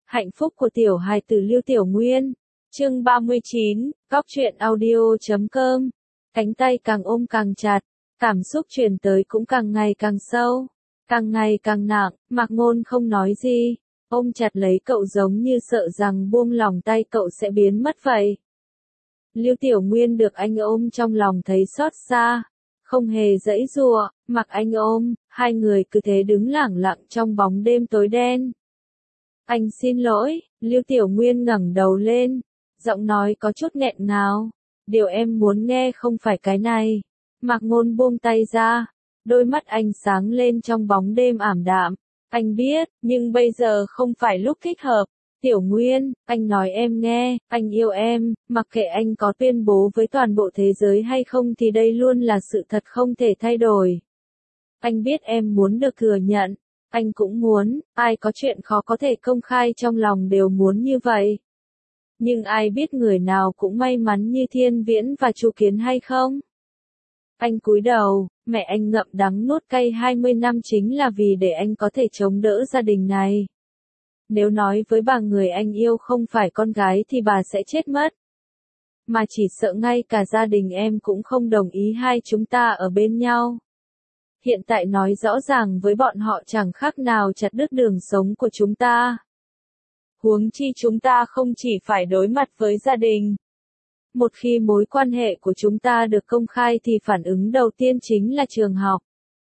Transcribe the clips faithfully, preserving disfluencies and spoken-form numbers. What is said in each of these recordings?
Hạnh phúc của tiểu hài tử Lưu Tiểu Nguyên. Chương ba mươi chín, Cóc truyện audio chấm com. Cánh tay càng ôm càng chặt, cảm xúc truyền tới cũng càng ngày càng sâu, càng ngày càng nặng, Mạc Ngôn không nói gì, ôm chặt lấy cậu giống như sợ rằng buông lòng tay cậu sẽ biến mất vậy. Lưu Tiểu Nguyên được anh ôm trong lòng thấy xót xa, không hề giãy giụa, mặc anh ôm, hai người cứ thế đứng lẳng lặng trong bóng đêm tối đen. Anh xin lỗi, Lưu Tiểu Nguyên ngẩng đầu lên, giọng nói có chút nghẹn ngào, điều em muốn nghe không phải cái này. Mạc Ngôn buông tay ra, đôi mắt anh sáng lên trong bóng đêm ảm đạm, anh biết, nhưng bây giờ không phải lúc thích hợp. Tiểu Nguyên, anh nói em nghe, anh yêu em, mặc kệ anh có tuyên bố với toàn bộ thế giới hay không thì đây luôn là sự thật không thể thay đổi. Anh biết em muốn được thừa nhận, anh cũng muốn, ai có chuyện khó có thể công khai trong lòng đều muốn như vậy. Nhưng ai biết người nào cũng may mắn như Thiên Viễn và Chu Kiến hay không? Anh cúi đầu, mẹ anh ngậm đắng nuốt cay hai mươi năm chính là vì để anh có thể chống đỡ gia đình này. Nếu nói với bà người anh yêu không phải con gái thì bà sẽ chết mất. Mà chỉ sợ ngay cả gia đình em cũng không đồng ý hai chúng ta ở bên nhau. Hiện tại nói rõ ràng với bọn họ chẳng khác nào chặt đứt đường sống của chúng ta. Huống chi chúng ta không chỉ phải đối mặt với gia đình. Một khi mối quan hệ của chúng ta được công khai thì phản ứng đầu tiên chính là trường học.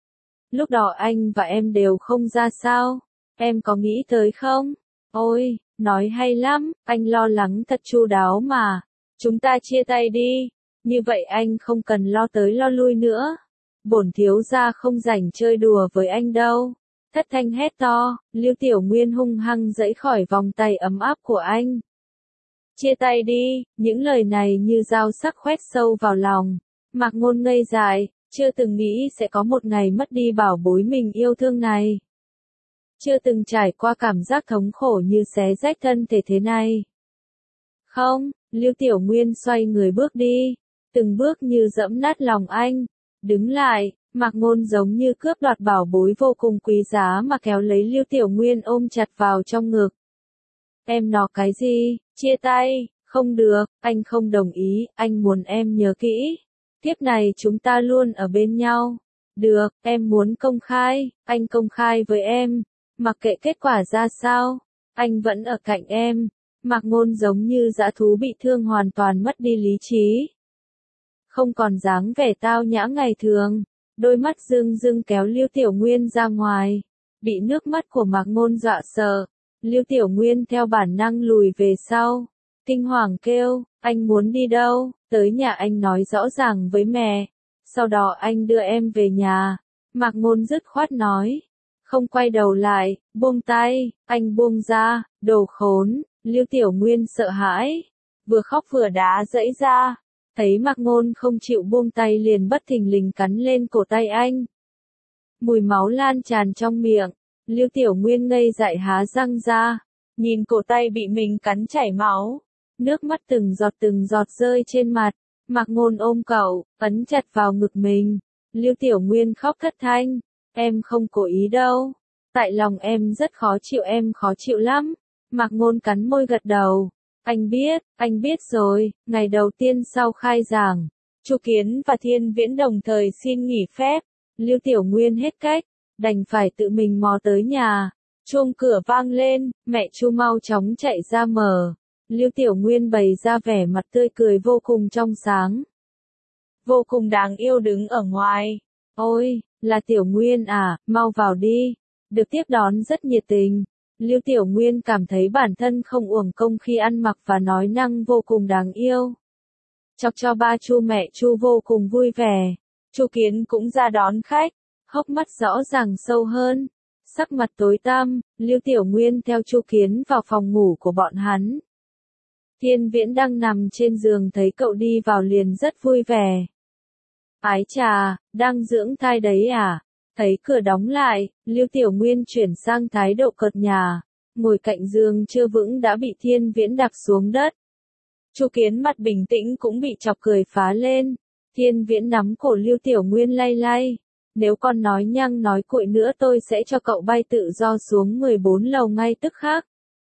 Lúc đó anh và em đều không ra sao. Em có nghĩ tới không? Ôi, nói hay lắm, anh lo lắng thật chu đáo mà. Chúng ta chia tay đi, như vậy anh không cần lo tới lo lui nữa. Bổn thiếu gia không rảnh chơi đùa với anh đâu. Thất thanh hét to, Lưu Tiểu Nguyên hung hăng giãy khỏi vòng tay ấm áp của anh. Chia tay đi, những lời này như dao sắc khoét sâu vào lòng. Mạc Ngôn ngây dại, chưa từng nghĩ sẽ có một ngày mất đi bảo bối mình yêu thương này. Chưa từng trải qua cảm giác thống khổ như xé rách thân thể thế này. Không, Lưu Tiểu Nguyên xoay người bước đi, từng bước như dẫm nát lòng anh. Đứng lại, Mạc Ngôn giống như cướp đoạt bảo bối vô cùng quý giá mà kéo lấy Lưu Tiểu Nguyên ôm chặt vào trong ngực. Em nói cái gì? Chia tay? Không được, anh không đồng ý, anh muốn em nhớ kỹ. Tiếp này chúng ta luôn ở bên nhau. Được, em muốn công khai, anh công khai với em. Mặc kệ kết quả ra sao, anh vẫn ở cạnh em. Mạc Ngôn giống như dã thú bị thương hoàn toàn mất đi lý trí. Không còn dáng vẻ tao nhã ngày thường, đôi mắt rưng rưng kéo Lưu Tiểu Nguyên ra ngoài. Bị nước mắt của Mạc Ngôn dọa sợ, Lưu Tiểu Nguyên theo bản năng lùi về sau. Kinh hoàng kêu, anh muốn đi đâu? Tới nhà anh nói rõ ràng với mẹ. Sau đó anh đưa em về nhà. Mạc Ngôn dứt khoát nói. Không quay đầu lại, buông tay, anh buông ra, đồ khốn, Lưu Tiểu Nguyên sợ hãi, vừa khóc vừa đá giãy ra, thấy Mạc Ngôn không chịu buông tay liền bất thình lình cắn lên cổ tay anh. Mùi máu lan tràn trong miệng, Lưu Tiểu Nguyên ngây dại há răng ra, nhìn cổ tay bị mình cắn chảy máu, nước mắt từng giọt từng giọt rơi trên mặt, Mạc Ngôn ôm cậu, ấn chặt vào ngực mình, Lưu Tiểu Nguyên khóc thất thanh. Em không cố ý đâu. Tại lòng em rất khó chịu em khó chịu lắm. Mạc Ngôn cắn môi gật đầu. Anh biết, anh biết rồi, ngày đầu tiên sau khai giảng. Chu Kiến và Thiên Viễn đồng thời xin nghỉ phép. Lưu Tiểu Nguyên hết cách, đành phải tự mình mò tới nhà. Chuông cửa vang lên, mẹ Chu mau chóng chạy ra mở. Lưu Tiểu Nguyên bày ra vẻ mặt tươi cười vô cùng trong sáng. Vô cùng đáng yêu đứng ở ngoài. Ôi! Là Tiểu Nguyên à, mau vào đi. Được tiếp đón rất nhiệt tình. Lưu Tiểu Nguyên cảm thấy bản thân không uổng công khi ăn mặc và nói năng vô cùng đáng yêu. Chọc cho ba Chu mẹ Chu vô cùng vui vẻ. Chu Kiến cũng ra đón khách, hốc mắt rõ ràng sâu hơn, sắc mặt tối tăm. Lưu Tiểu Nguyên theo Chu Kiến vào phòng ngủ của bọn hắn. Thiên Viễn đang nằm trên giường thấy cậu đi vào liền rất vui vẻ. Ái chà, đang dưỡng thai đấy à? Thấy cửa đóng lại, Lưu Tiểu Nguyên chuyển sang thái độ cợt nhả, ngồi cạnh giường chưa vững đã bị Thiên Viễn đạp xuống đất. Chu Kiến mặt bình tĩnh cũng bị chọc cười phá lên. Thiên Viễn nắm cổ Lưu Tiểu Nguyên lay lay. Nếu con nói nhăng nói cuội nữa tôi sẽ cho cậu bay tự do xuống mười bốn lầu ngay tức khắc.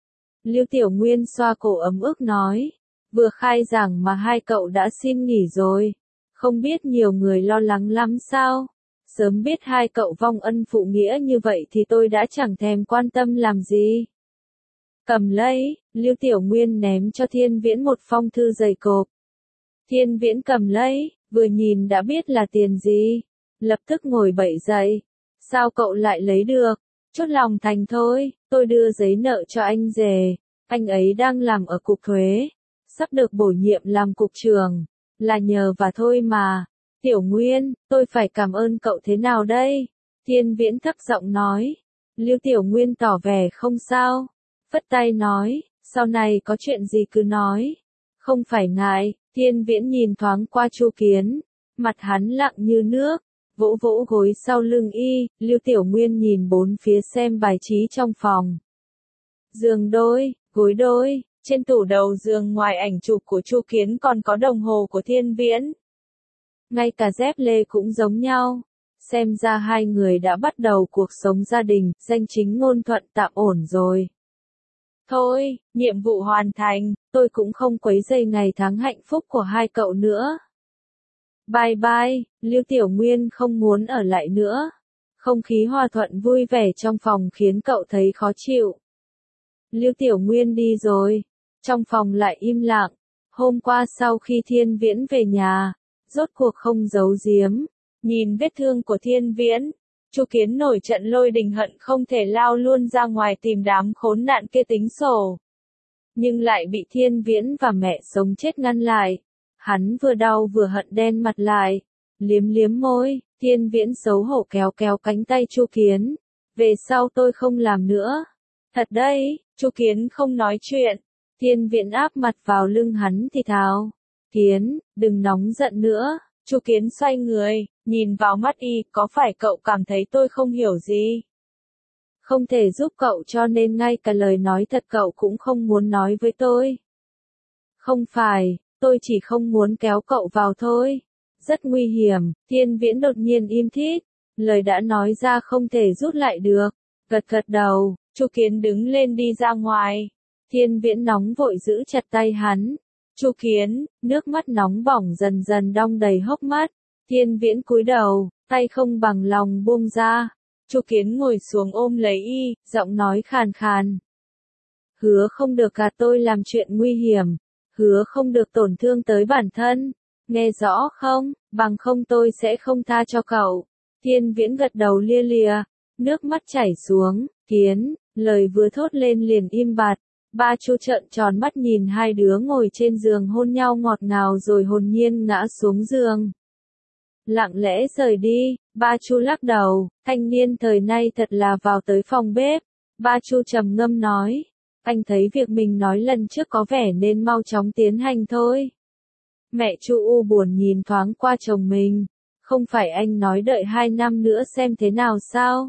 Lưu Tiểu Nguyên xoa cổ ấm ức nói. Vừa khai giảng mà hai cậu đã xin nghỉ rồi. Không biết nhiều người lo lắng lắm sao? Sớm biết hai cậu vong ân phụ nghĩa như vậy thì tôi đã chẳng thèm quan tâm làm gì. Cầm lấy, Lưu Tiểu Nguyên ném cho Thiên Viễn một phong thư dày cộp. Thiên Viễn cầm lấy, vừa nhìn đã biết là tiền gì. Lập tức ngồi bậy dậy. Sao cậu lại lấy được? Chốt lòng thành thôi, tôi đưa giấy nợ cho anh rể. Anh ấy đang làm ở cục thuế. Sắp được bổ nhiệm làm cục trưởng. Là nhờ và thôi mà. Tiểu Nguyên, tôi phải cảm ơn cậu thế nào đây? Thiên Viễn thấp giọng nói. Lưu Tiểu Nguyên tỏ vẻ không sao. Phất tay nói, sau này có chuyện gì cứ nói. Không phải ngại. Thiên Viễn nhìn thoáng qua Chu Kiến. Mặt hắn lặng như nước. Vỗ vỗ gối sau lưng y. Lưu Tiểu Nguyên nhìn bốn phía xem bài trí trong phòng. Giường đôi, gối đôi. Trên tủ đầu giường ngoài ảnh chụp của Chu Kiến còn có đồng hồ của Thiên Viễn. Ngay cả dép lê cũng giống nhau. Xem ra hai người đã bắt đầu cuộc sống gia đình, danh chính ngôn thuận tạm ổn rồi. Thôi, nhiệm vụ hoàn thành, tôi cũng không quấy rầy ngày tháng hạnh phúc của hai cậu nữa. Bye bye, Lưu Tiểu Nguyên không muốn ở lại nữa. Không khí hòa thuận vui vẻ trong phòng khiến cậu thấy khó chịu. Lưu Tiểu Nguyên đi rồi. Trong phòng lại im lặng. Hôm qua sau khi Thiên Viễn về nhà, rốt cuộc không giấu giếm. Nhìn vết thương của Thiên Viễn, Chu Kiến nổi trận lôi đình hận không thể lao luôn ra ngoài tìm đám khốn nạn kia tính sổ. Nhưng lại bị Thiên Viễn và mẹ sống chết ngăn lại. Hắn vừa đau vừa hận đen mặt lại. Liếm liếm môi, Thiên Viễn xấu hổ kéo kéo cánh tay Chu Kiến. Về sau tôi không làm nữa. Thật đấy, Chu Kiến không nói chuyện. Thiên Viễn áp mặt vào lưng hắn thì thào. Kiến, đừng nóng giận nữa. Chu Kiến xoay người, nhìn vào mắt y, có phải cậu cảm thấy tôi không hiểu gì? Không thể giúp cậu cho nên ngay cả lời nói thật cậu cũng không muốn nói với tôi. Không phải, tôi chỉ không muốn kéo cậu vào thôi. Rất nguy hiểm, Thiên Viễn đột nhiên im thít. Lời đã nói ra không thể rút lại được. Gật gật đầu, Chu Kiến đứng lên đi ra ngoài. Thiên Viễn nóng vội giữ chặt tay hắn. Chu Kiến, nước mắt nóng bỏng dần dần đong đầy hốc mắt. Thiên Viễn cúi đầu, tay không bằng lòng buông ra. Chu Kiến ngồi xuống ôm lấy y, giọng nói khàn khàn. Hứa không được gạt tôi làm chuyện nguy hiểm. Hứa không được tổn thương tới bản thân. Nghe rõ không, bằng không tôi sẽ không tha cho cậu. Thiên Viễn gật đầu lia lịa, nước mắt chảy xuống. Kiến, lời vừa thốt lên liền im bặt. Ba Chu trợn tròn mắt nhìn hai đứa ngồi trên giường hôn nhau ngọt ngào rồi hồn nhiên ngã xuống giường. Lặng lẽ rời đi, Ba Chu lắc đầu, thanh niên thời nay thật là vào tới phòng bếp. Ba Chu trầm ngâm nói, anh thấy việc mình nói lần trước có vẻ nên mau chóng tiến hành thôi. Mẹ Chu u buồn nhìn thoáng qua chồng mình, không phải anh nói đợi hai năm nữa xem thế nào sao?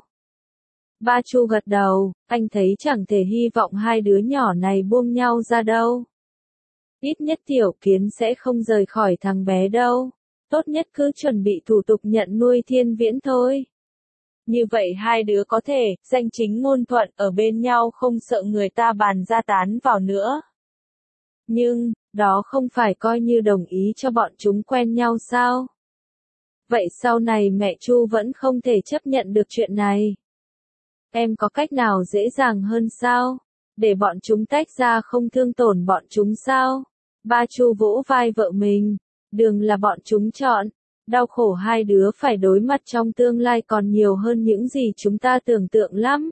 Ba Chu gật đầu, anh thấy chẳng thể hy vọng hai đứa nhỏ này buông nhau ra đâu. Ít nhất Tiểu Kiến sẽ không rời khỏi thằng bé đâu. Tốt nhất cứ chuẩn bị thủ tục nhận nuôi Thiên Viễn thôi. Như vậy hai đứa có thể, danh chính ngôn thuận ở bên nhau không sợ người ta bàn ra tán vào nữa. Nhưng, đó không phải coi như đồng ý cho bọn chúng quen nhau sao? Vậy sau này mẹ Chu vẫn không thể chấp nhận được chuyện này. Em có cách nào dễ dàng hơn sao? Để bọn chúng tách ra không thương tổn bọn chúng sao? Ba Chu vỗ vai vợ mình. Đường là bọn chúng chọn. Đau khổ hai đứa phải đối mặt trong tương lai còn nhiều hơn những gì chúng ta tưởng tượng lắm.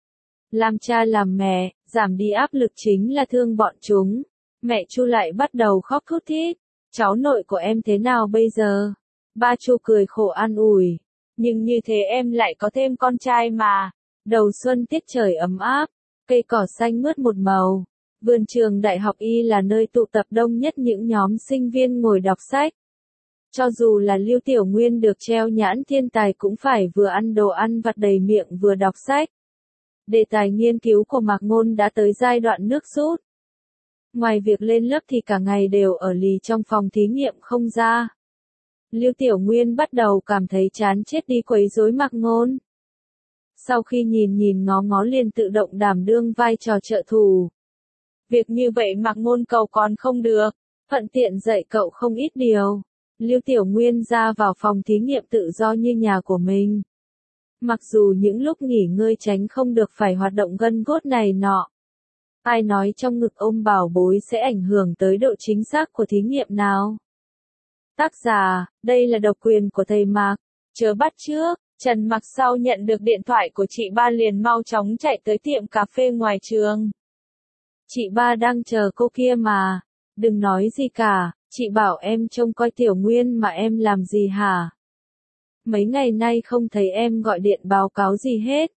Làm cha làm mẹ, giảm đi áp lực chính là thương bọn chúng. Mẹ Chu lại bắt đầu khóc thút thít. Cháu nội của em thế nào bây giờ? Ba Chu cười khổ an ủi. Nhưng như thế em lại có thêm con trai mà. Đầu xuân tiết trời ấm áp, cây cỏ xanh mướt một màu. Vườn trường Đại học Y là nơi tụ tập đông nhất những nhóm sinh viên ngồi đọc sách. Cho dù là Lưu Tiểu Nguyên được treo nhãn thiên tài cũng phải vừa ăn đồ ăn vặt đầy miệng vừa đọc sách. Đề tài nghiên cứu của Mạc Ngôn đã tới giai đoạn nước rút. Ngoài việc lên lớp thì cả ngày đều ở lì trong phòng thí nghiệm không ra. Lưu Tiểu Nguyên bắt đầu cảm thấy chán chết đi quấy rối Mạc Ngôn. Sau khi nhìn nhìn ngó ngó liền tự động đảm đương vai trò trợ thủ. Việc như vậy Mạc Ngôn cầu còn không được, thuận tiện dạy cậu không ít điều. Lưu Tiểu Nguyên ra vào phòng thí nghiệm tự do như nhà của mình. Mặc dù những lúc nghỉ ngơi tránh không được phải hoạt động gân cốt này nọ. Ai nói trong ngực ôm bảo bối sẽ ảnh hưởng tới độ chính xác của thí nghiệm nào? Tác giả, đây là độc quyền của thầy Mạc, chớ bắt chước. Trần Mặc sau nhận được điện thoại của chị ba liền mau chóng chạy tới tiệm cà phê ngoài trường. Chị ba đang chờ cô kia mà. Đừng nói gì cả, chị bảo em trông coi Tiểu Nguyên mà em làm gì hả? Mấy ngày nay không thấy em gọi điện báo cáo gì hết.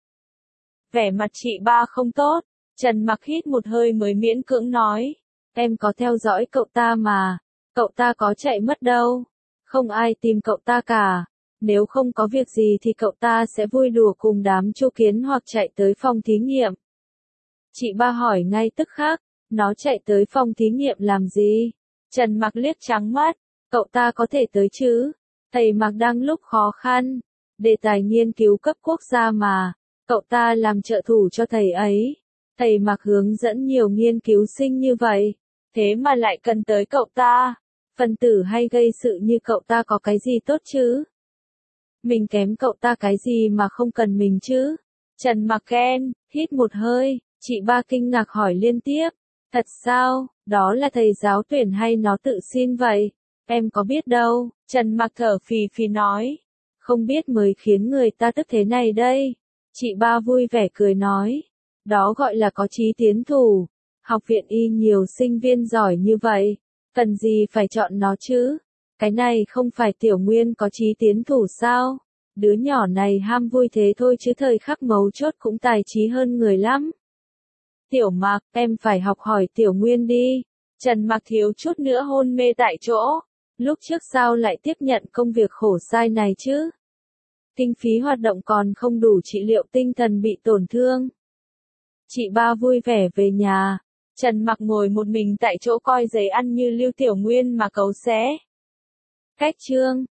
Vẻ mặt chị ba không tốt, Trần Mặc hít một hơi mới miễn cưỡng nói. Em có theo dõi cậu ta mà, cậu ta có chạy mất đâu. Không ai tìm cậu ta cả. Nếu không có việc gì thì cậu ta sẽ vui đùa cùng đám Chu Kiến hoặc chạy tới phòng thí nghiệm. Chị ba hỏi ngay tức khắc, nó chạy tới phòng thí nghiệm làm gì? Trần Mặc liếc trắng mắt, cậu ta có thể tới chứ? Thầy Mạc đang lúc khó khăn, đề tài nghiên cứu cấp quốc gia mà, cậu ta làm trợ thủ cho thầy ấy. Thầy Mạc hướng dẫn nhiều nghiên cứu sinh như vậy, thế mà lại cần tới cậu ta. Phân tử hay gây sự như cậu ta có cái gì tốt chứ? Mình kém cậu ta cái gì mà không cần mình chứ? Trần Mặc khen, hít một hơi, chị ba kinh ngạc hỏi liên tiếp. Thật sao, đó là thầy giáo tuyển hay nó tự xin vậy? Em có biết đâu, Trần Mặc thở phì phì nói. Không biết mới khiến người ta tức thế này đây. Chị ba vui vẻ cười nói. Đó gọi là có chí tiến thủ. Học viện y nhiều sinh viên giỏi như vậy. Cần gì phải chọn nó chứ? Cái này không phải Tiểu Nguyên có chí tiến thủ sao? Đứa nhỏ này ham vui thế thôi chứ thời khắc mấu chốt cũng tài trí hơn người lắm. Tiểu Mạc, em phải học hỏi Tiểu Nguyên đi. Trần Mặc thiếu chút nữa hôn mê tại chỗ. Lúc trước sao lại tiếp nhận công việc khổ sai này chứ? Kinh phí hoạt động còn không đủ trị liệu tinh thần bị tổn thương. Chị ba vui vẻ về nhà. Trần Mặc ngồi một mình tại chỗ coi giấy ăn như Lưu Tiểu Nguyên mà cấu xé. Cách chương